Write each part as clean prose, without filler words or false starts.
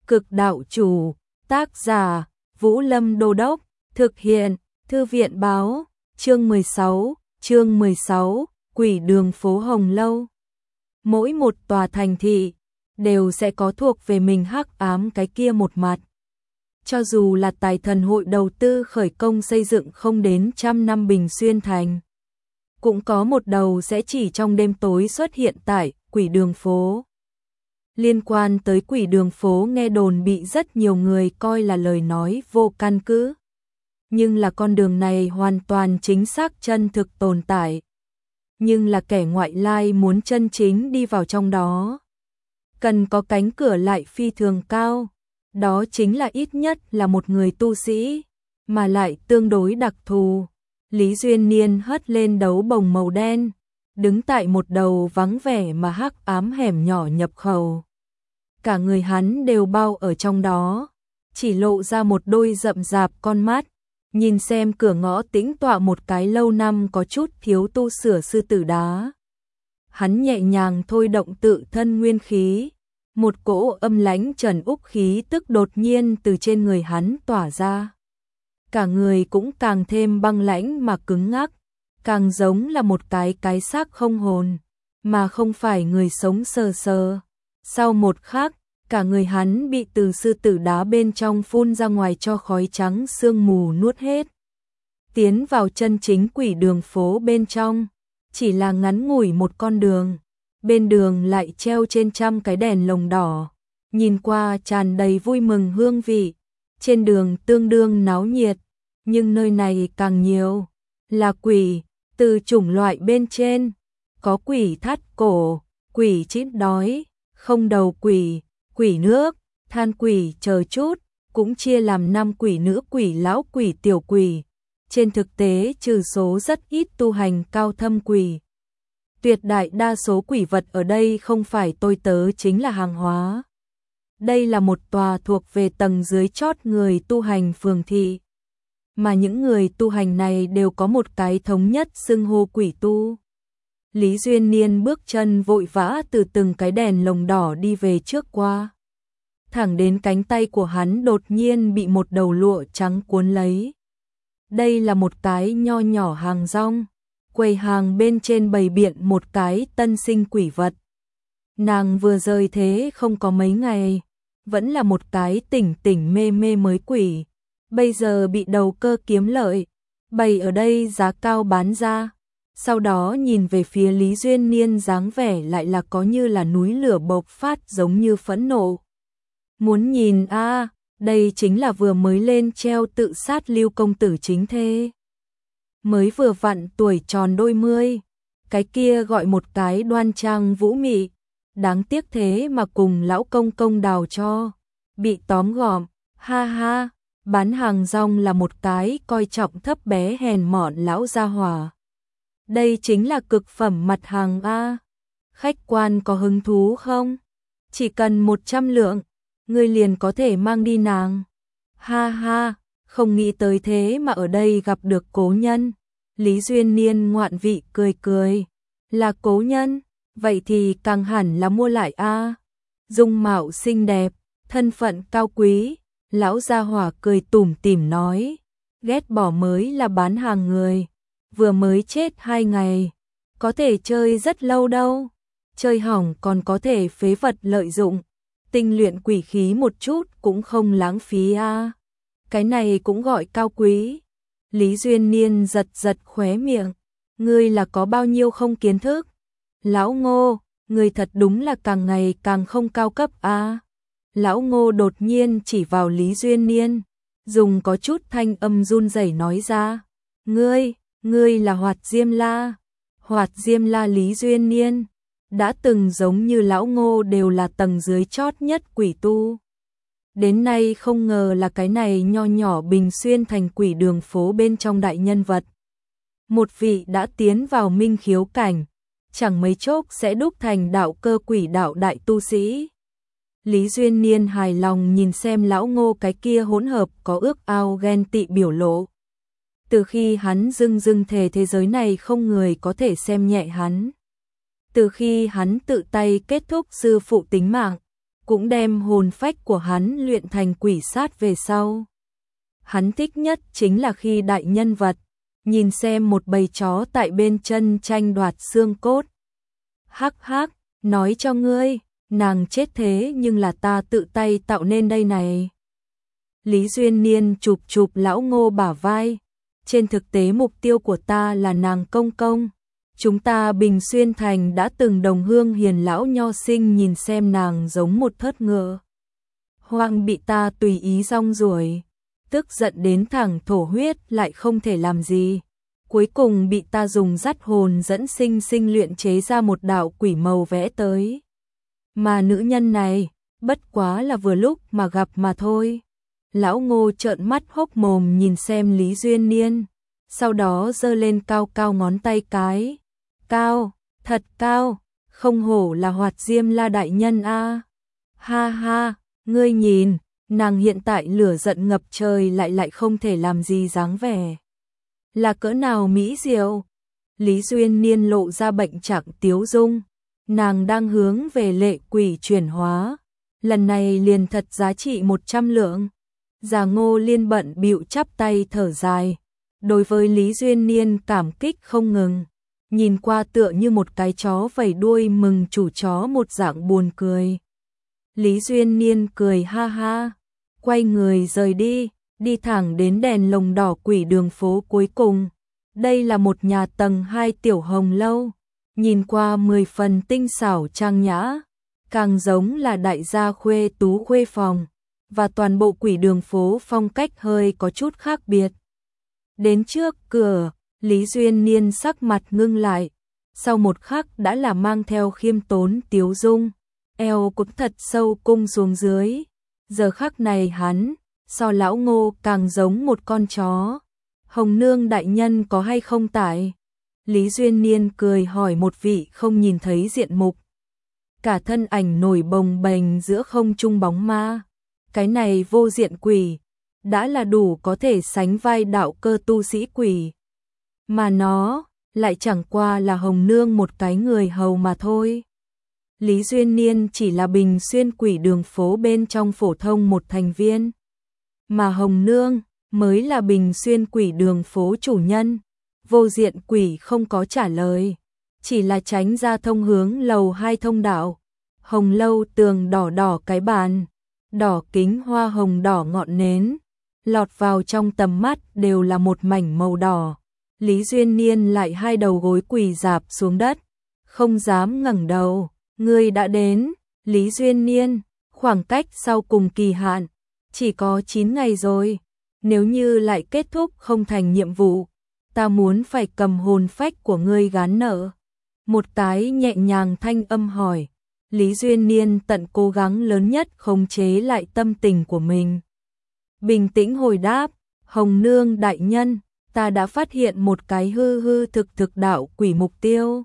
Cực đạo chủ, tác giả, Vũ Lâm Đô Đốc, thực hiện, Thư viện báo, chương 16, Quỷ đường phố Hồng Lâu. Mỗi một tòa thành thị, đều sẽ có thuộc về mình hắc ám cái kia một mặt. Cho dù là Tài Thần hội đầu tư khởi công xây dựng không đến 100 năm Bình Xuyên Thành, cũng có một đầu sẽ chỉ trong đêm tối xuất hiện tại Quỷ đường phố. Liên quan tới Quỷ đường phố nghe đồn bị rất nhiều người coi là lời nói vô căn cứ. Nhưng là con đường này hoàn toàn chính xác chân thực tồn tại. Nhưng là kẻ ngoại lai muốn chân chính đi vào trong đó, cần có cánh cửa lại phi thường cao. Đó chính là ít nhất là một người tu sĩ, mà lại tương đối đặc thù. Lý Duyên Niên hất lên đấu bồng màu đen, đứng tại một đầu vắng vẻ mà hắc ám hẻm nhỏ nhập khẩu. Cả người hắn đều bao ở trong đó, chỉ lộ ra một đôi rậm rạp con mắt, nhìn xem cửa ngõ tĩnh tọa một cái lâu năm có chút thiếu tu sửa sư tử đá. Hắn nhẹ nhàng thôi động tự thân nguyên khí, một cỗ âm lãnh trần úc khí tức đột nhiên từ trên người hắn tỏa ra. Cả người cũng càng thêm băng lãnh mà cứng ngắc, càng giống là một cái xác không hồn, mà không phải người sống sờ sờ. Sau một khắc, cả người hắn bị từ sư tử đá bên trong phun ra ngoài cho khói trắng sương mù nuốt hết. Tiến vào chân chính quỷ đường phố bên trong, chỉ là ngắn ngủi một con đường. Bên đường lại treo trên trăm cái đèn lồng đỏ, nhìn qua tràn đầy vui mừng hương vị. Trên đường tương đương náo nhiệt, nhưng nơi này càng nhiều là quỷ, từ chủng loại bên trên, có quỷ thắt cổ, quỷ chít đói, không đầu quỷ, quỷ nước, than quỷ chờ chút, cũng chia làm 5 quỷ nữ quỷ lão quỷ tiểu quỷ. Trên thực tế trừ số rất ít tu hành cao thâm quỷ, tuyệt đại đa số quỷ vật ở đây không phải tôi tớ chính là hàng hóa. Đây là một tòa thuộc về tầng dưới chót người tu hành phường thị, mà những người tu hành này đều có một cái thống nhất xưng hô quỷ tu. Lý Duyên Niên bước chân vội vã từ từng cái đèn lồng đỏ đi về trước qua. Thẳng đến cánh tay của hắn đột nhiên bị một đầu lụa trắng cuốn lấy. Đây là một cái nho nhỏ hàng rong, quầy hàng bên trên bày biện một cái tân sinh quỷ vật. Nàng vừa rời thế không có mấy ngày, vẫn là một cái tỉnh mê mê mới quỷ, bây giờ bị đầu cơ kiếm lợi, bày ở đây giá cao bán ra. Sau đó nhìn về phía Lý Duyên Niên dáng vẻ lại là có như là núi lửa bộc phát giống như phẫn nộ. Muốn nhìn a, đây chính là vừa mới lên treo tự sát Lưu công tử chính thê. Mới vừa vặn tuổi tròn đôi mươi, cái kia gọi một cái đoan trang vũ mị, đáng tiếc thế mà cùng lão công công đào cho, bị tóm gọn, ha ha, bán hàng rong là một cái coi trọng thấp bé hèn mọn lão gia hỏa. Đây chính là cực phẩm mặt hàng a. Khách quan có hứng thú không? Chỉ cần 100 lượng, ngươi liền có thể mang đi nàng. Ha ha, không nghĩ tới thế mà ở đây gặp được cố nhân. Lý Duyên Niên ngoạn vị cười cười. Là cố nhân, vậy thì càng hẳn là mua lại a. Dung mạo xinh đẹp, thân phận cao quý, lão gia hỏa cười tủm tỉm nói, ghét bỏ mới là bán hàng người, vừa mới chết 2 ngày, có thể chơi rất lâu đâu, chơi hỏng còn có thể phế vật lợi dụng, tinh luyện quỷ khí một chút cũng không lãng phí a. Cái này cũng gọi cao quý. Lý Duyên Niên giật giật khóe miệng, ngươi là có bao nhiêu không kiến thức? Lão Ngô, ngươi thật đúng là càng ngày càng không cao cấp a. Lão Ngô đột nhiên chỉ vào Lý Duyên Niên, dùng có chút thanh âm run rẩy nói ra, ngươi là Hoạt Diêm La. Hoạt Diêm La Lý Duyên Niên, đã từng giống như lão Ngô đều là tầng dưới chót nhất quỷ tu. Đến nay không ngờ là cái này nho nhỏ Bình Xuyên thành quỷ đường phố bên trong đại nhân vật. Một vị đã tiến vào minh khiếu cảnh, chẳng mấy chốc sẽ đúc thành đạo cơ quỷ đạo đại tu sĩ. Lý Duyên Niên hài lòng nhìn xem lão Ngô cái kia hỗn hợp có ước ao ghen tị biểu lộ. Từ khi hắn dưng thề thế giới này không người có thể xem nhẹ hắn. Từ khi hắn tự tay kết thúc sư phụ tính mạng, cũng đem hồn phách của hắn luyện thành quỷ sát về sau. Hắn thích nhất chính là khi đại nhân vật nhìn xem một bầy chó tại bên chân tranh đoạt xương cốt. Hắc hắc, nói cho ngươi, nàng chết thế nhưng là ta tự tay tạo nên đây này. Lý Duyên Niên chụp chụp lão Ngô bả vai, trên thực tế mục tiêu của ta là nàng công công. Chúng ta Bình Xuyên Thành đã từng đồng hương hiền lão nho sinh nhìn xem nàng giống một thớt ngựa hoang bị ta tùy ý rong ruổi, tức giận đến thẳng thổ huyết lại không thể làm gì. Cuối cùng bị ta dùng dắt hồn dẫn sinh sinh luyện chế ra một đạo quỷ màu vẽ tới. Mà nữ nhân này, bất quá là vừa lúc mà gặp mà thôi. Lão Ngô trợn mắt hốc mồm nhìn xem Lý Duyên Niên, sau đó giơ lên cao cao ngón tay cái. Cao, thật cao, không hổ là Hoạt Diêm La đại nhân a. Ha ha, ngươi nhìn, nàng hiện tại lửa giận ngập trời lại không thể làm gì dáng vẻ. Là cỡ nào mỹ diệu. Lý Duyên Niên lộ ra bệnh trạng tiếu dung, nàng đang hướng về lệ quỷ chuyển hóa, lần này liền thật giá trị 100 lượng. Già Ngô Liên bận bịu chắp tay thở dài, đối với Lý Duyên Niên cảm kích không ngừng, nhìn qua tựa như một cái chó vẩy đuôi mừng chủ chó một dạng buồn cười. Lý Duyên Niên cười ha ha, quay người rời đi thẳng đến đèn lồng đỏ quỷ đường phố cuối cùng. Đây là một nhà tầng 2 tiểu hồng lâu, nhìn qua 10 phần tinh xảo trang nhã, càng giống là đại gia khuê tú khuê phòng, và toàn bộ quỷ đường phố phong cách hơi có chút khác biệt. Đến trước cửa, Lý Duyên Niên sắc mặt ngưng lại, sau một khắc đã là mang theo khiêm tốn tiếu dung, eo cũng thật sâu cung xuống dưới. Giờ khắc này hắn, so lão Ngô càng giống một con chó. Hồng nương đại nhân có hay không tại? Lý Duyên Niên cười hỏi một vị không nhìn thấy diện mục. Cả thân ảnh nổi bồng bềnh giữa không trung bóng ma. Cái này vô diện quỷ, đã là đủ có thể sánh vai đạo cơ tu sĩ quỷ. Mà nó, lại chẳng qua là Hồng nương một cái người hầu mà thôi. Lý Duyên Niên chỉ là Bình Xuyên quỷ đường phố bên trong phổ thông một thành viên. Mà Hồng nương mới là Bình Xuyên quỷ đường phố chủ nhân. Vô diện quỷ không có trả lời, chỉ là tránh ra thông hướng lầu 2 thông đạo. Hồng lâu tường đỏ đỏ cái bàn, đỏ kính hoa hồng đỏ ngọn nến, lọt vào trong tầm mắt đều là một mảnh màu đỏ. Lý Duyên Niên lại hai đầu gối quỳ rạp xuống đất, không dám ngẩng đầu. Ngươi đã đến, Lý Duyên Niên, khoảng cách sau cùng kỳ hạn, chỉ có 9 ngày rồi. Nếu như lại kết thúc không thành nhiệm vụ, ta muốn phải cầm hồn phách của ngươi gán nợ. Một cái nhẹ nhàng thanh âm hỏi. Lý Duyên Niên tận cố gắng lớn nhất khống chế lại tâm tình của mình. Bình tĩnh hồi đáp, Hồng nương đại nhân, ta đã phát hiện một cái hư hư thực thực đạo quỷ mục tiêu.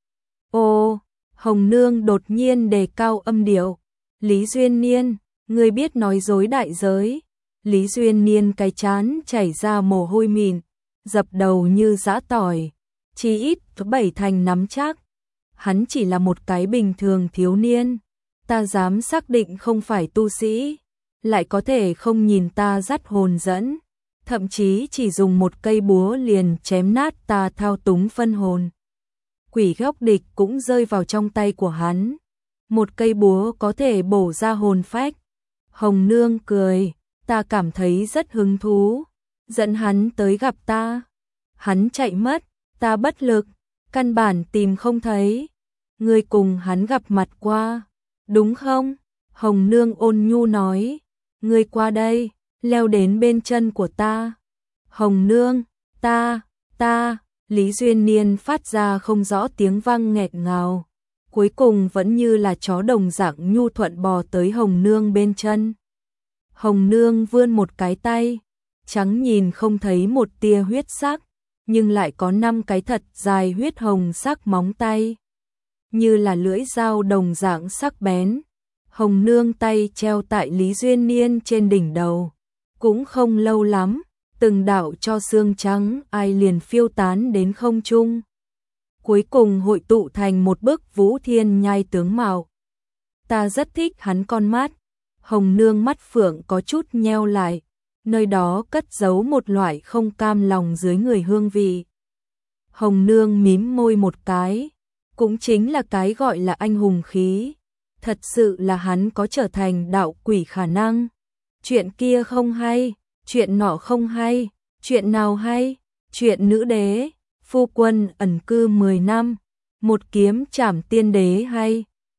Ô, Hồng nương đột nhiên đề cao âm điệu. Lý Duyên Niên, ngươi biết nói dối đại giới. Lý Duyên Niên cái chán chảy ra mồ hôi mịn, dập đầu như giã tỏi, chỉ ít 7 thành nắm chắc. Hắn chỉ là một cái bình thường thiếu niên, ta dám xác định không phải tu sĩ, lại có thể không nhìn ta dắt hồn dẫn, thậm chí chỉ dùng một cây búa liền chém nát ta thao túng phân hồn. Quỷ góc địch cũng rơi vào trong tay của hắn, một cây búa có thể bổ ra hồn phách. Hồng nương cười, ta cảm thấy rất hứng thú, dẫn hắn tới gặp ta. Hắn chạy mất, ta bất lực, căn bản tìm không thấy. Ngươi cùng hắn gặp mặt qua, đúng không? Hồng nương ôn nhu nói, ngươi qua đây, leo đến bên chân của ta. Hồng nương, ta, Lý Duyên Niên phát ra không rõ tiếng vang nghẹt ngào, cuối cùng vẫn như là chó đồng dạng nhu thuận bò tới Hồng nương bên chân. Hồng nương vươn một cái tay, trắng nhìn không thấy một tia huyết sắc, nhưng lại có 5 cái thật dài huyết hồng sắc móng tay, như là lưỡi dao đồng dạng sắc bén. Hồng nương tay treo tại Lý Duyên Niên trên đỉnh đầu, cũng không lâu lắm, từng đạo cho xương trắng ai liền phiêu tán đến không trung, cuối cùng hội tụ thành một bức Vũ Thiên Nhai tướng mạo. Ta rất thích hắn con mắt. Hồng Nương mắt phượng có chút nheo lại, nơi đó cất giấu một loại không cam lòng dưới người hương vị. Hồng Nương mím môi một cái, cũng chính là cái gọi là anh hùng khí. Thật sự là hắn có trở thành đạo quỷ khả năng. Chuyện kia không hay, chuyện nọ không hay, chuyện nào hay? Chuyện nữ đế, phu quân ẩn cư 10 năm, một kiếm trảm tiên đế hay?